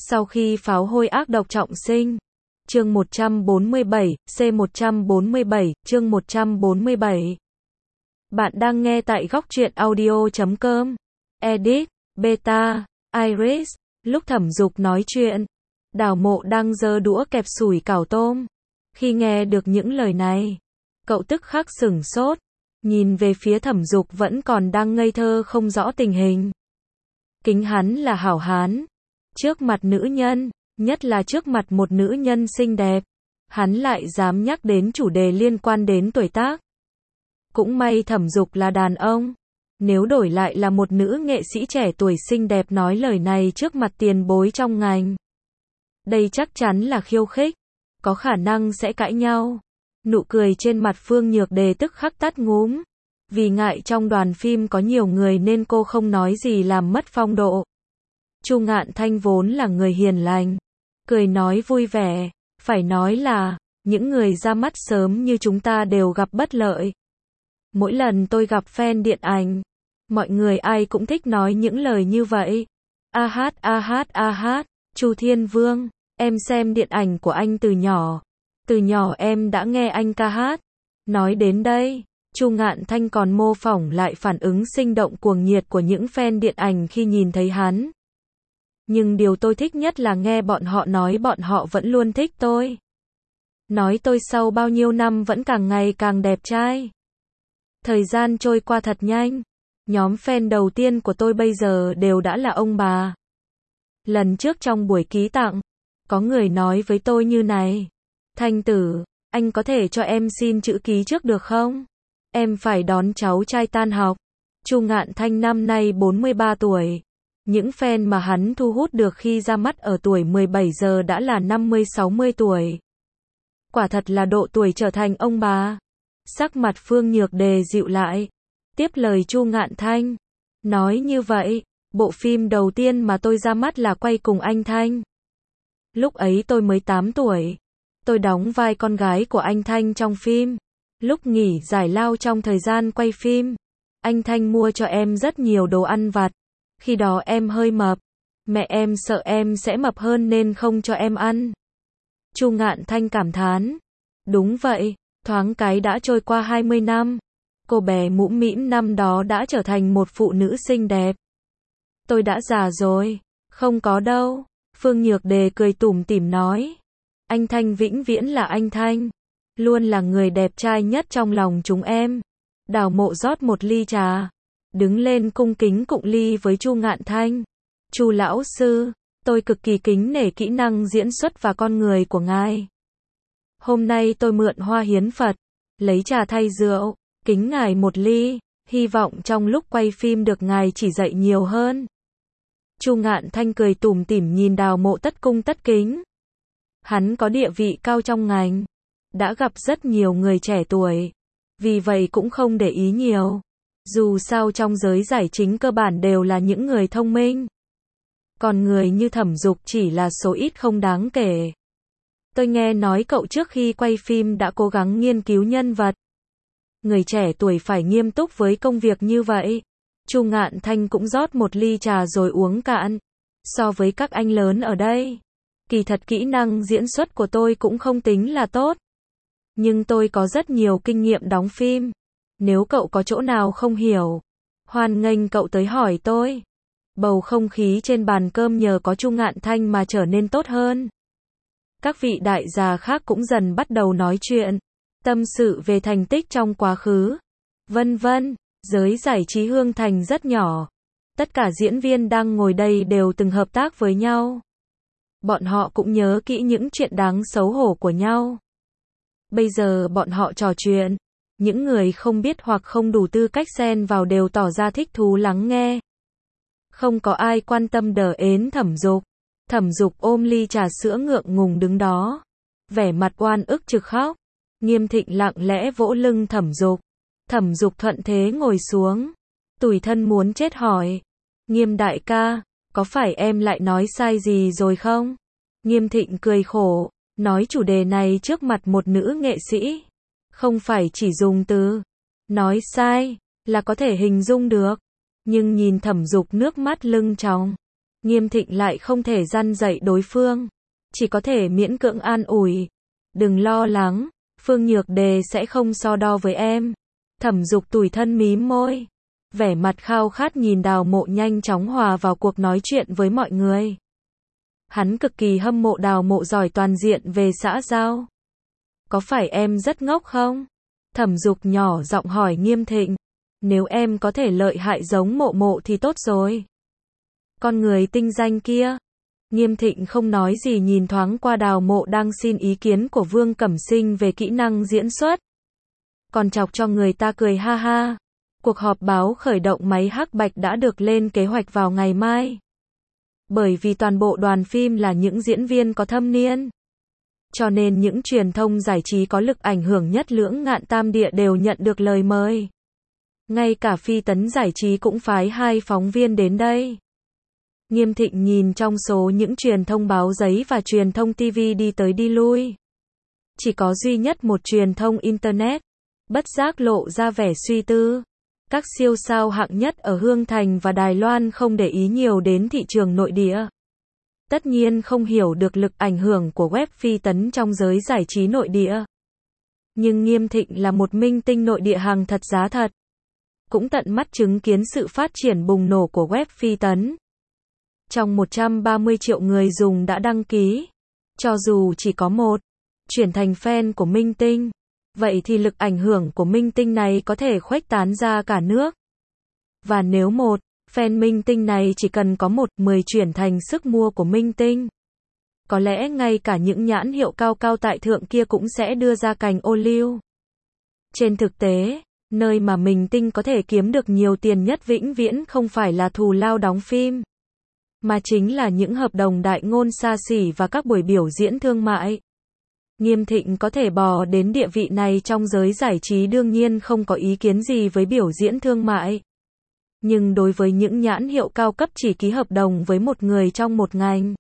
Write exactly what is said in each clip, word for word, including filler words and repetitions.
Sau khi pháo hôi ác độc trọng sinh. Chương một trăm bốn mươi bảy, C một trăm bốn mươi bảy, chương một trăm bốn mươi bảy. Bạn đang nghe tại góc truyện audio chấm com. Edit, Beta, Iris. Lúc Thẩm Dục nói chuyện, Đào Mộ đang giơ đũa kẹp sủi cảo tôm. Khi nghe được những lời này, cậu tức khắc sửng sốt, nhìn về phía Thẩm Dục vẫn còn đang ngây thơ không rõ tình hình. Kính hắn là hảo hán. Trước mặt nữ nhân, nhất là trước mặt một nữ nhân xinh đẹp, hắn lại dám nhắc đến chủ đề liên quan đến tuổi tác. Cũng may Thẩm Dục là đàn ông. Nếu đổi lại là một nữ nghệ sĩ trẻ tuổi xinh đẹp nói lời này trước mặt tiền bối trong ngành, đây chắc chắn là khiêu khích, có khả năng sẽ cãi nhau. Nụ cười trên mặt Phương Nhược Đề tức khắc tắt ngúm. Vì ngại trong đoàn phim có nhiều người nên cô không nói gì làm mất phong độ. Chu Ngạn Thanh vốn là người hiền lành, cười nói vui vẻ, phải nói là, những người ra mắt sớm như chúng ta đều gặp bất lợi. Mỗi lần tôi gặp fan điện ảnh, mọi người ai cũng thích nói những lời như vậy. A hát a hát a hát, Chu Thiên Vương, em xem điện ảnh của anh từ nhỏ. Từ nhỏ em đã nghe anh ca hát. Nói đến đây, Chu Ngạn Thanh còn mô phỏng lại phản ứng sinh động cuồng nhiệt của những fan điện ảnh khi nhìn thấy hắn. Nhưng điều tôi thích nhất là nghe bọn họ nói bọn họ vẫn luôn thích tôi. Nói tôi sau bao nhiêu năm vẫn càng ngày càng đẹp trai. Thời gian trôi qua thật nhanh. Nhóm fan đầu tiên của tôi bây giờ đều đã là ông bà. Lần trước trong buổi ký tặng, có người nói với tôi như này: Thanh tử, anh có thể cho em xin chữ ký trước được không? Em phải đón cháu trai tan học. Chu Ngạn Thanh năm nay bốn mươi ba tuổi. Những fan mà hắn thu hút được khi ra mắt ở tuổi mười bảy giờ đã là năm mươi sáu mươi tuổi. Quả thật là độ tuổi trở thành ông bà. Sắc mặt Phương Nhược Đề dịu lại, tiếp lời Chu Ngạn Thanh. Nói như vậy, bộ phim đầu tiên mà tôi ra mắt là quay cùng anh Thanh. Lúc ấy tôi mới tám tuổi. Tôi đóng vai con gái của anh Thanh trong phim. Lúc nghỉ giải lao trong thời gian quay phim, anh Thanh mua cho em rất nhiều đồ ăn vặt. Khi đó em hơi mập. Mẹ em sợ em sẽ mập hơn nên không cho em ăn. Chu Ngạn Thanh cảm thán. Đúng vậy, thoáng cái đã trôi qua hai mươi năm. Cô bé mũm mĩm năm đó đã trở thành một phụ nữ xinh đẹp. Tôi đã già rồi. Không có đâu. Phương Nhược Đề cười tủm tỉm nói. Anh Thanh vĩnh viễn là anh Thanh. Luôn là người đẹp trai nhất trong lòng chúng em. Đào Mộ rót một ly trà, đứng lên cung kính cụng ly với Chu Ngạn Thanh. Chu lão sư, tôi cực kỳ kính nể kỹ năng diễn xuất và con người của ngài. Hôm nay tôi mượn hoa hiến Phật, lấy trà thay rượu, kính ngài một ly, hy vọng trong lúc quay phim được ngài chỉ dạy nhiều hơn. Chu Ngạn Thanh cười tủm tỉm nhìn Đào Mộ tất cung tất kính. Hắn có địa vị cao trong ngành, đã gặp rất nhiều người trẻ tuổi, vì vậy cũng không để ý nhiều. Dù sao trong giới giải chính cơ bản đều là những người thông minh. Còn người như Thẩm Dục chỉ là số ít không đáng kể. Tôi nghe nói cậu trước khi quay phim đã cố gắng nghiên cứu nhân vật. Người trẻ tuổi phải nghiêm túc với công việc như vậy. Chu Ngạn Thanh cũng rót một ly trà rồi uống cạn. So với các anh lớn ở đây, kỳ thật kỹ năng diễn xuất của tôi cũng không tính là tốt. Nhưng tôi có rất nhiều kinh nghiệm đóng phim. Nếu cậu có chỗ nào không hiểu, hoan nghênh cậu tới hỏi tôi. Bầu không khí trên bàn cơm nhờ có Chu Ngạn Thanh mà trở nên tốt hơn. Các vị đại gia khác cũng dần bắt đầu nói chuyện, tâm sự về thành tích trong quá khứ, vân vân. Giới giải trí Hương Thành rất nhỏ. Tất cả diễn viên đang ngồi đây đều từng hợp tác với nhau. Bọn họ cũng nhớ kỹ những chuyện đáng xấu hổ của nhau. Bây giờ bọn họ trò chuyện. Những người không biết hoặc không đủ tư cách xen vào đều tỏ ra thích thú lắng nghe. Không có ai quan tâm đờ ến Thẩm Dục. Thẩm Dục ôm ly trà sữa ngượng ngùng đứng đó, vẻ mặt oan ức trực khóc. Nghiêm Thịnh lặng lẽ vỗ lưng Thẩm Dục. Thẩm Dục thuận thế ngồi xuống, tủi thân muốn chết hỏi. Nghiêm đại ca, có phải em lại nói sai gì rồi không? Nghiêm Thịnh cười khổ, nói chủ đề này trước mặt một nữ nghệ sĩ, không phải chỉ dùng từ nói sai là có thể hình dung được. Nhưng nhìn Thẩm Dục nước mắt lưng tròng, Nghiêm Thịnh lại không thể răn dạy đối phương, chỉ có thể miễn cưỡng an ủi. Đừng lo lắng, Phương Nhược Đề sẽ không so đo với em. Thẩm Dục tủi thân mím môi, vẻ mặt khao khát nhìn Đào Mộ nhanh chóng hòa vào cuộc nói chuyện với mọi người. Hắn cực kỳ hâm mộ Đào Mộ giỏi toàn diện về xã giao. Có phải em rất ngốc không? Thẩm Dục nhỏ giọng hỏi Nghiêm Thịnh. Nếu em có thể lợi hại giống Mộ Mộ thì tốt rồi. Con người tinh danh kia. Nghiêm Thịnh không nói gì nhìn thoáng qua Đào Mộ đang xin ý kiến của Vương Cẩm Sinh về kỹ năng diễn xuất. Còn chọc cho người ta cười ha ha. Cuộc họp báo khởi động máy hắc bạch đã được lên kế hoạch vào ngày mai. Bởi vì toàn bộ đoàn phim là những diễn viên có thâm niên. Cho nên những truyền thông giải trí có lực ảnh hưởng nhất Lưỡng Ngạn Tam Địa đều nhận được lời mời. Ngay cả Phi Tấn Giải Trí cũng phái hai phóng viên đến đây. Nghiêm Thịnh nhìn trong số những truyền thông báo giấy và truyền thông ti vi đi tới đi lui. Chỉ có duy nhất một truyền thông Internet. Bất giác lộ ra vẻ suy tư. Các siêu sao hạng nhất ở Hương Thành và Đài Loan không để ý nhiều đến thị trường nội địa. Tất nhiên không hiểu được lực ảnh hưởng của web Phi Tấn trong giới giải trí nội địa. Nhưng Nghiêm Thịnh là một minh tinh nội địa hàng thật giá thật. Cũng tận mắt chứng kiến sự phát triển bùng nổ của web Phi Tấn. Trong một trăm ba mươi triệu người dùng đã đăng ký, cho dù chỉ có một, chuyển thành fan của minh tinh. Vậy thì lực ảnh hưởng của minh tinh này có thể khuếch tán ra cả nước. Và nếu một, fan minh tinh này chỉ cần có một, mười chuyển thành sức mua của minh tinh. Có lẽ ngay cả những nhãn hiệu cao cao tại thượng kia cũng sẽ đưa ra cành ô liu. Trên thực tế, nơi mà minh tinh có thể kiếm được nhiều tiền nhất vĩnh viễn không phải là thù lao đóng phim, mà chính là những hợp đồng đại ngôn xa xỉ và các buổi biểu diễn thương mại. Nghiêm Thịnh có thể bò đến địa vị này trong giới giải trí đương nhiên không có ý kiến gì với biểu diễn thương mại. Nhưng đối với những nhãn hiệu cao cấp chỉ ký hợp đồng với một người trong một ngành,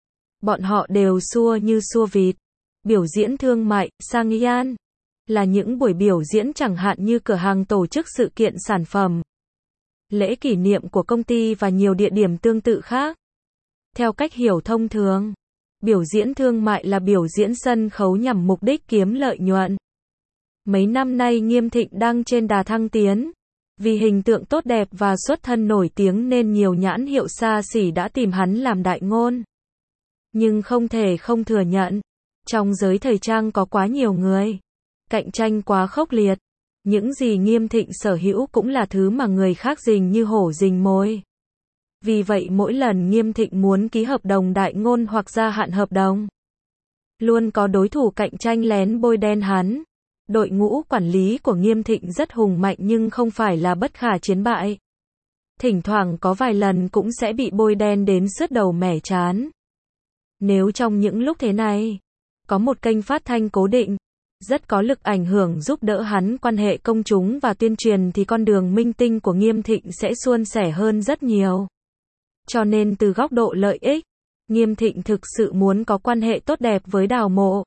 bọn họ đều xua như xua vịt. Biểu diễn thương mại, sang yan, là những buổi biểu diễn chẳng hạn như cửa hàng tổ chức sự kiện sản phẩm, lễ kỷ niệm của công ty và nhiều địa điểm tương tự khác. Theo cách hiểu thông thường, biểu diễn thương mại là biểu diễn sân khấu nhằm mục đích kiếm lợi nhuận. Mấy năm nay Nghiêm Thịnh đang trên đà thăng tiến. Vì hình tượng tốt đẹp và xuất thân nổi tiếng nên nhiều nhãn hiệu xa xỉ đã tìm hắn làm đại ngôn. Nhưng không thể không thừa nhận, trong giới thời trang có quá nhiều người. Cạnh tranh quá khốc liệt. Những gì Nghiêm Thịnh sở hữu cũng là thứ mà người khác rình như hổ rình mồi. Vì vậy mỗi lần Nghiêm Thịnh muốn ký hợp đồng đại ngôn hoặc gia hạn hợp đồng, luôn có đối thủ cạnh tranh lén bôi đen hắn. Đội ngũ quản lý của Nghiêm Thịnh rất hùng mạnh nhưng không phải là bất khả chiến bại. Thỉnh thoảng có vài lần cũng sẽ bị bôi đen đến sứt đầu mẻ trán. Nếu trong những lúc thế này, có một kênh phát thanh cố định, rất có lực ảnh hưởng giúp đỡ hắn quan hệ công chúng và tuyên truyền thì con đường minh tinh của Nghiêm Thịnh sẽ suôn sẻ hơn rất nhiều. Cho nên từ góc độ lợi ích, Nghiêm Thịnh thực sự muốn có quan hệ tốt đẹp với Đào Mộ.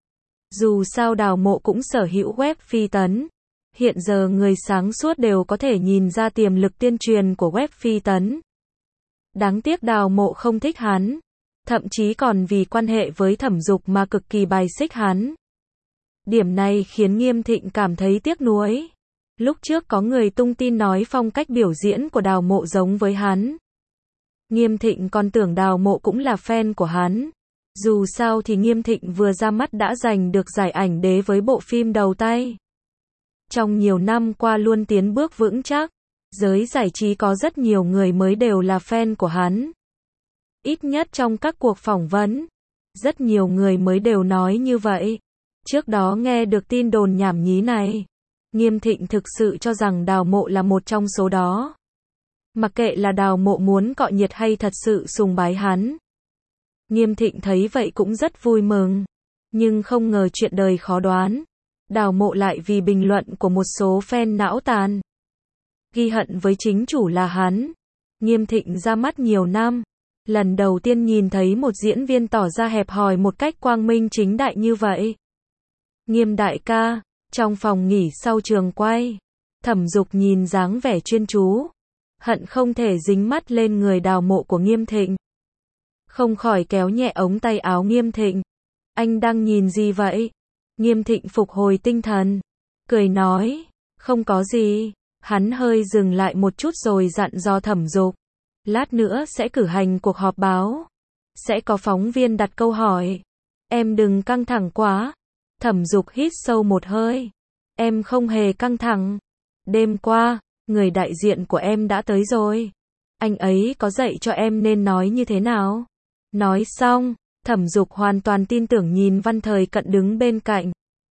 Dù sao Đào Mộ cũng sở hữu web Phi Tấn. Hiện giờ người sáng suốt đều có thể nhìn ra tiềm lực tuyên truyền của web Phi Tấn. Đáng tiếc Đào Mộ không thích hắn. Thậm chí còn vì quan hệ với Thẩm Dục mà cực kỳ bài xích hắn. Điểm này khiến Nghiêm Thịnh cảm thấy tiếc nuối. Lúc trước có người tung tin nói phong cách biểu diễn của Đào Mộ giống với hắn. Nghiêm Thịnh còn tưởng Đào Mộ cũng là fan của hắn. Dù sao thì Nghiêm Thịnh vừa ra mắt đã giành được giải ảnh đế với bộ phim đầu tay. Trong nhiều năm qua luôn tiến bước vững chắc, giới giải trí có rất nhiều người mới đều là fan của hắn. Ít nhất trong các cuộc phỏng vấn, rất nhiều người mới đều nói như vậy. Trước đó nghe được tin đồn nhảm nhí này, Nghiêm Thịnh thực sự cho rằng Đào Mộ là một trong số đó. Mặc kệ là Đào Mộ muốn cọ nhiệt hay thật sự sùng bái hắn. Nghiêm Thịnh thấy vậy cũng rất vui mừng. Nhưng không ngờ chuyện đời khó đoán. Đào Mộ lại vì bình luận của một số fan não tàn, ghi hận với chính chủ là hắn. Nghiêm Thịnh ra mắt nhiều năm. Lần đầu tiên nhìn thấy một diễn viên tỏ ra hẹp hòi một cách quang minh chính đại như vậy. Nghiêm đại ca, trong phòng nghỉ sau trường quay, Thẩm Dục nhìn dáng vẻ chuyên chú, hận không thể dính mắt lên người Đào Mộ của Nghiêm Thịnh. không khỏi kéo nhẹ ống tay áo Nghiêm Thịnh. Anh đang nhìn gì vậy? Nghiêm Thịnh phục hồi tinh thần, cười nói, không có gì. Hắn hơi dừng lại một chút rồi dặn dò Thẩm Dục, lát nữa sẽ cử hành cuộc họp báo. Sẽ có phóng viên đặt câu hỏi. Em đừng căng thẳng quá. Thẩm Dục hít sâu một hơi. Em không hề căng thẳng. Đêm qua, người đại diện của em đã tới rồi. Anh ấy có dạy cho em nên nói như thế nào? Nói xong, Thẩm Dục hoàn toàn tin tưởng nhìn Văn Thời Cận đứng bên cạnh.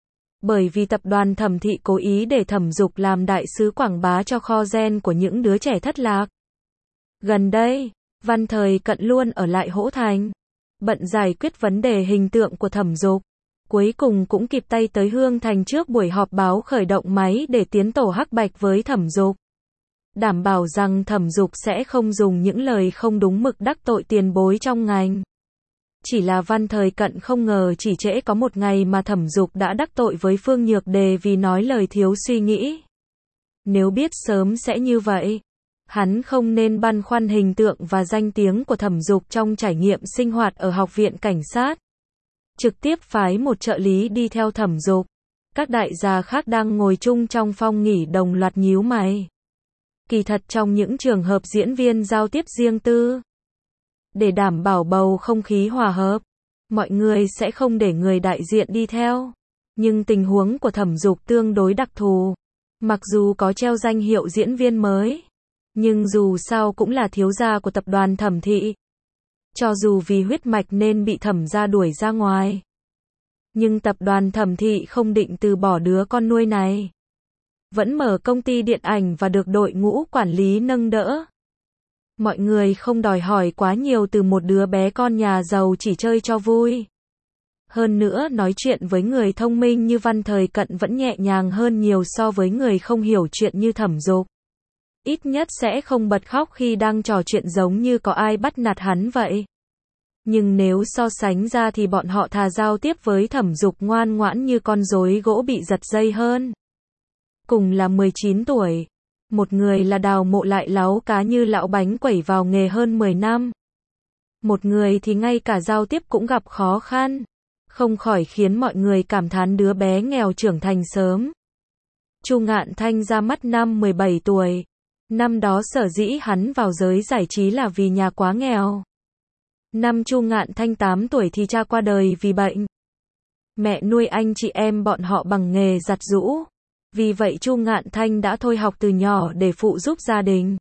Bởi vì tập đoàn Thẩm Thị cố ý để Thẩm Dục làm đại sứ quảng bá cho kho gen của những đứa trẻ thất lạc. Gần đây, Văn Thời Cận luôn ở lại Hỗ Thành, bận giải quyết vấn đề hình tượng của Thẩm Dục. Cuối cùng cũng kịp tay tới Hương Thành trước buổi họp báo khởi động máy để tiến tổ hắc bạch với Thẩm Dục. Đảm bảo rằng Thẩm Dục sẽ không dùng những lời không đúng mực đắc tội tiền bối trong ngành. Chỉ là Văn Thời Cận không ngờ chỉ trễ có một ngày mà Thẩm Dục đã đắc tội với Phương Nhược Đề vì nói lời thiếu suy nghĩ. Nếu biết sớm sẽ như vậy, hắn không nên băn khoăn hình tượng và danh tiếng của Thẩm Dục trong trải nghiệm sinh hoạt ở Học viện Cảnh sát. Trực tiếp phái một trợ lý đi theo Thẩm Dục. Các đại gia khác đang ngồi chung trong phòng nghỉ đồng loạt nhíu mày. Kỳ thật trong những trường hợp diễn viên giao tiếp riêng tư, để đảm bảo bầu không khí hòa hợp, mọi người sẽ không để người đại diện đi theo. Nhưng tình huống của Thẩm Dục tương đối đặc thù. Mặc dù có treo danh hiệu diễn viên mới, nhưng dù sao cũng là thiếu gia của tập đoàn Thẩm Thị. Cho dù vì huyết mạch nên bị Thẩm gia đuổi ra ngoài, nhưng tập đoàn Thẩm Thị không định từ bỏ đứa con nuôi này. Vẫn mở công ty điện ảnh và được đội ngũ quản lý nâng đỡ. Mọi người không đòi hỏi quá nhiều từ một đứa bé con nhà giàu chỉ chơi cho vui. Hơn nữa nói chuyện với người thông minh như Văn Thời Cận vẫn nhẹ nhàng hơn nhiều so với người không hiểu chuyện như Thẩm Dục. Ít nhất sẽ không bật khóc khi đang trò chuyện giống như có ai bắt nạt hắn vậy. Nhưng nếu so sánh ra thì bọn họ thà giao tiếp với Thẩm Dục ngoan ngoãn như con rối gỗ bị giật dây hơn. Cùng là mười chín tuổi, một người là Đào Mộ lại láu cá như lão bánh quẩy vào nghề hơn mười năm. Một người thì ngay cả giao tiếp cũng gặp khó khăn, không khỏi khiến mọi người cảm thán đứa bé nghèo trưởng thành sớm. Chu Ngạn Thanh ra mắt năm mười bảy tuổi. Năm đó sở dĩ hắn vào giới giải trí là vì nhà quá nghèo. Năm Chu Ngạn Thanh tám tuổi thì cha qua đời vì bệnh. Mẹ nuôi anh chị em bọn họ bằng nghề giặt giũ. Vì vậy Chu Ngạn Thanh đã thôi học từ nhỏ để phụ giúp gia đình.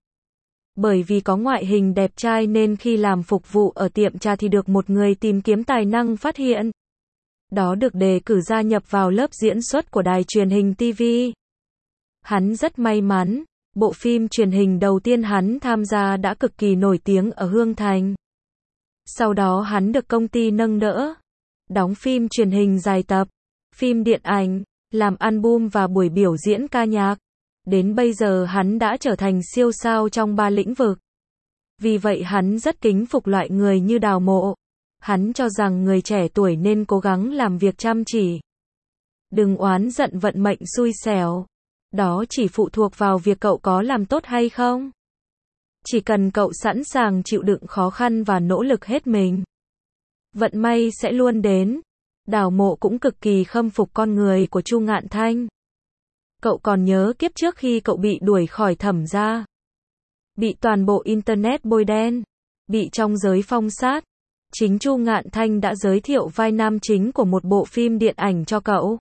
Bởi vì có ngoại hình đẹp trai nên khi làm phục vụ ở tiệm trà thì được một người tìm kiếm tài năng phát hiện. Đó được đề cử gia nhập vào lớp diễn xuất của đài truyền hình ti vi. Hắn rất may mắn, bộ phim truyền hình đầu tiên hắn tham gia đã cực kỳ nổi tiếng ở Hương Thành. Sau đó hắn được công ty nâng đỡ, đóng phim truyền hình dài tập, phim điện ảnh, làm album và buổi biểu diễn ca nhạc. Đến bây giờ hắn đã trở thành siêu sao trong ba lĩnh vực. Vì vậy hắn rất kính phục loại người như Đào Mộ. Hắn cho rằng người trẻ tuổi nên cố gắng làm việc chăm chỉ. Đừng oán giận vận mệnh xui xẻo. Đó chỉ phụ thuộc vào việc cậu có làm tốt hay không. Chỉ cần cậu sẵn sàng chịu đựng khó khăn và nỗ lực hết mình, vận may sẽ luôn đến. Đào Mộ cũng cực kỳ khâm phục con người của Chu Ngạn Thanh. Cậu còn nhớ kiếp trước khi cậu bị đuổi khỏi Thẩm gia, bị toàn bộ internet bôi đen, bị trong giới phong sát, chính Chu Ngạn Thanh đã giới thiệu vai nam chính của một bộ phim điện ảnh cho cậu.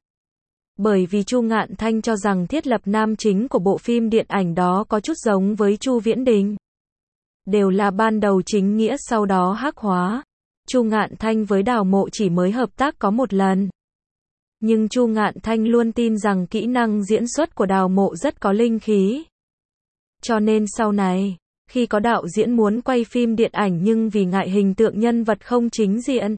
Bởi vì Chu Ngạn Thanh cho rằng thiết lập nam chính của bộ phim điện ảnh đó có chút giống với Chu Viễn Đình. Đều là ban đầu chính nghĩa sau đó hắc hóa. Chu Ngạn Thanh với Đào Mộ chỉ mới hợp tác có một lần. Nhưng Chu Ngạn Thanh luôn tin rằng kỹ năng diễn xuất của Đào Mộ rất có linh khí. Cho nên sau này, khi có đạo diễn muốn quay phim điện ảnh nhưng vì ngại hình tượng nhân vật không chính diện,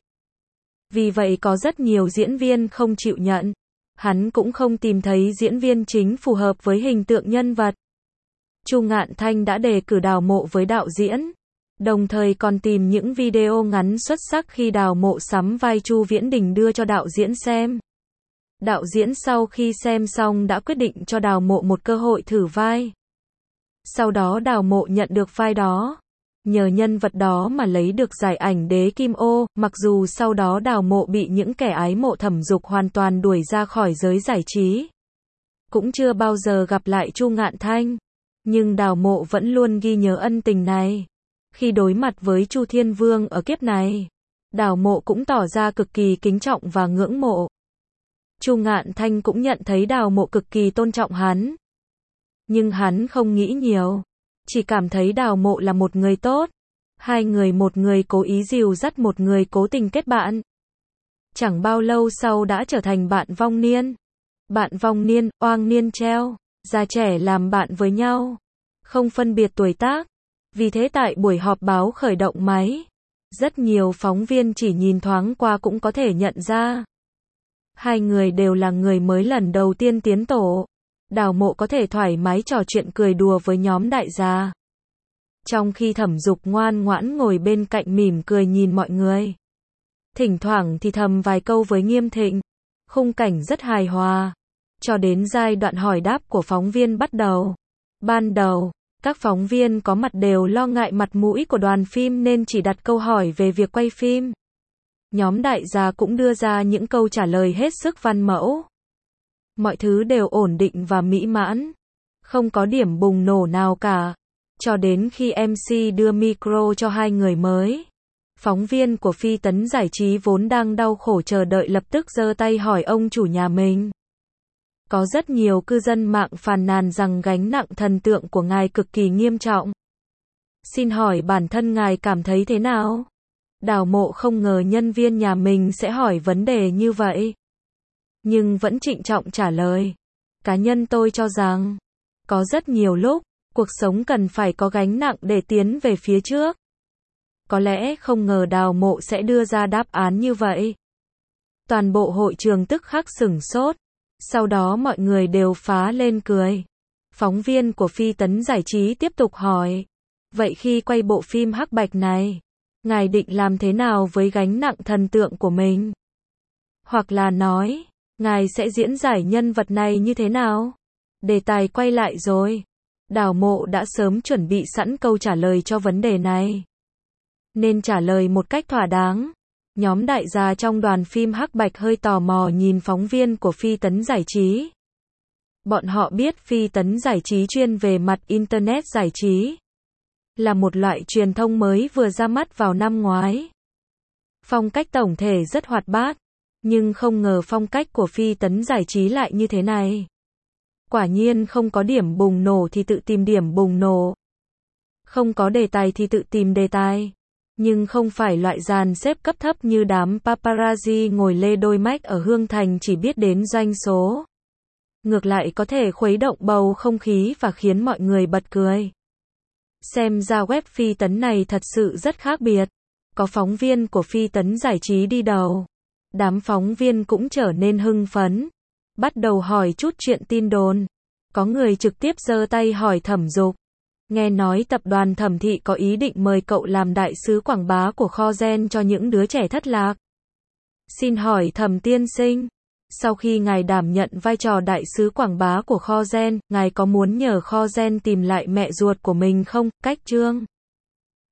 vì vậy có rất nhiều diễn viên không chịu nhận. Hắn cũng không tìm thấy diễn viên chính phù hợp với hình tượng nhân vật. Chu Ngạn Thanh đã đề cử Đào Mộ với đạo diễn, đồng thời còn tìm những video ngắn xuất sắc khi Đào Mộ sắm vai Chu Viễn Đình đưa cho đạo diễn xem. Đạo diễn sau khi xem xong đã quyết định cho Đào Mộ một cơ hội thử vai. Sau đó Đào Mộ nhận được vai đó. nhờ nhân vật đó mà lấy được giải ảnh đế kim ô, mặc dù sau đó Đào Mộ bị những kẻ ái mộ Thẩm Dục hoàn toàn đuổi ra khỏi giới giải trí. Cũng chưa bao giờ gặp lại Chu Ngạn Thanh, nhưng Đào Mộ vẫn luôn ghi nhớ ân tình này. Khi đối mặt với Chu Thiên Vương ở kiếp này, Đào Mộ cũng tỏ ra cực kỳ kính trọng và ngưỡng mộ. Chu Ngạn Thanh cũng nhận thấy Đào Mộ cực kỳ tôn trọng hắn. Nhưng hắn không nghĩ nhiều, chỉ cảm thấy Đào Mộ là một người tốt. Hai người, một người cố ý dìu dắt, một người cố tình kết bạn. Chẳng bao lâu sau đã trở thành bạn vong niên. Bạn vong niên, oang niên treo, già trẻ làm bạn với nhau, không phân biệt tuổi tác. Vì thế tại buổi họp báo khởi động máy, rất nhiều phóng viên chỉ nhìn thoáng qua cũng có thể nhận ra. Hai người đều là người mới lần đầu tiên tiến tổ. Đào Mộ có thể thoải mái trò chuyện cười đùa với nhóm đại gia. Trong khi Thẩm Dục ngoan ngoãn ngồi bên cạnh mỉm cười nhìn mọi người. Thỉnh thoảng thì thầm vài câu với Nghiêm Thịnh. Khung cảnh rất hài hòa. Cho đến giai đoạn hỏi đáp của phóng viên bắt đầu. Ban đầu, các phóng viên có mặt đều lo ngại mặt mũi của đoàn phim nên chỉ đặt câu hỏi về việc quay phim. Nhóm đại gia cũng đưa ra những câu trả lời hết sức văn mẫu. Mọi thứ đều ổn định và mỹ mãn. Không có điểm bùng nổ nào cả. Cho đến khi em xê đưa micro cho hai người mới. Phóng viên của Phi Tấn Giải Trí vốn đang đau khổ chờ đợi lập tức giơ tay hỏi ông chủ nhà mình. Có rất nhiều cư dân mạng phàn nàn rằng gánh nặng thần tượng của ngài cực kỳ nghiêm trọng. Xin hỏi bản thân ngài cảm thấy thế nào? Đào Mộ không ngờ nhân viên nhà mình sẽ hỏi vấn đề như vậy. Nhưng vẫn trịnh trọng trả lời. Cá nhân tôi cho rằng, có rất nhiều lúc, cuộc sống cần phải có gánh nặng để tiến về phía trước. Có lẽ không ngờ Đào Mộ sẽ đưa ra đáp án như vậy. Toàn bộ hội trường tức khắc sửng sốt. Sau đó mọi người đều phá lên cười. Phóng viên của Phi Tấn Giải Trí tiếp tục hỏi. Vậy khi quay bộ phim Hắc Bạch này, ngài định làm thế nào với gánh nặng thần tượng của mình? Hoặc là nói, ngài sẽ diễn giải nhân vật này như thế nào? Đề tài quay lại rồi. Đào Mộ đã sớm chuẩn bị sẵn câu trả lời cho vấn đề này. Nên trả lời một cách thỏa đáng. Nhóm đại gia trong đoàn phim Hắc Bạch hơi tò mò nhìn phóng viên của Phi Tấn Giải Trí. Bọn họ biết Phi Tấn Giải Trí chuyên về mặt Internet giải trí. Là một loại truyền thông mới vừa ra mắt vào năm ngoái. Phong cách tổng thể rất hoạt bát. Nhưng không ngờ phong cách của Phi Tấn Giải Trí lại như thế này. Quả nhiên không có điểm bùng nổ thì tự tìm điểm bùng nổ. Không có đề tài thì tự tìm đề tài. Nhưng không phải loại dàn xếp cấp thấp như đám paparazzi ngồi lê đôi mách ở Hương Thành chỉ biết đến doanh số. Ngược lại có thể khuấy động bầu không khí và khiến mọi người bật cười. Xem ra web Phi Tấn này thật sự rất khác biệt. Có phóng viên của Phi Tấn Giải Trí đi đầu. Đám phóng viên cũng trở nên hưng phấn. Bắt đầu hỏi chút chuyện tin đồn. Có người trực tiếp giơ tay hỏi Thẩm Dục. Nghe nói tập đoàn Thẩm Thị có ý định mời cậu làm đại sứ quảng bá của kho gen cho những đứa trẻ thất lạc. Xin hỏi Thẩm tiên sinh, sau khi ngài đảm nhận vai trò đại sứ quảng bá của kho gen, ngài có muốn nhờ kho gen tìm lại mẹ ruột của mình không? Cách chương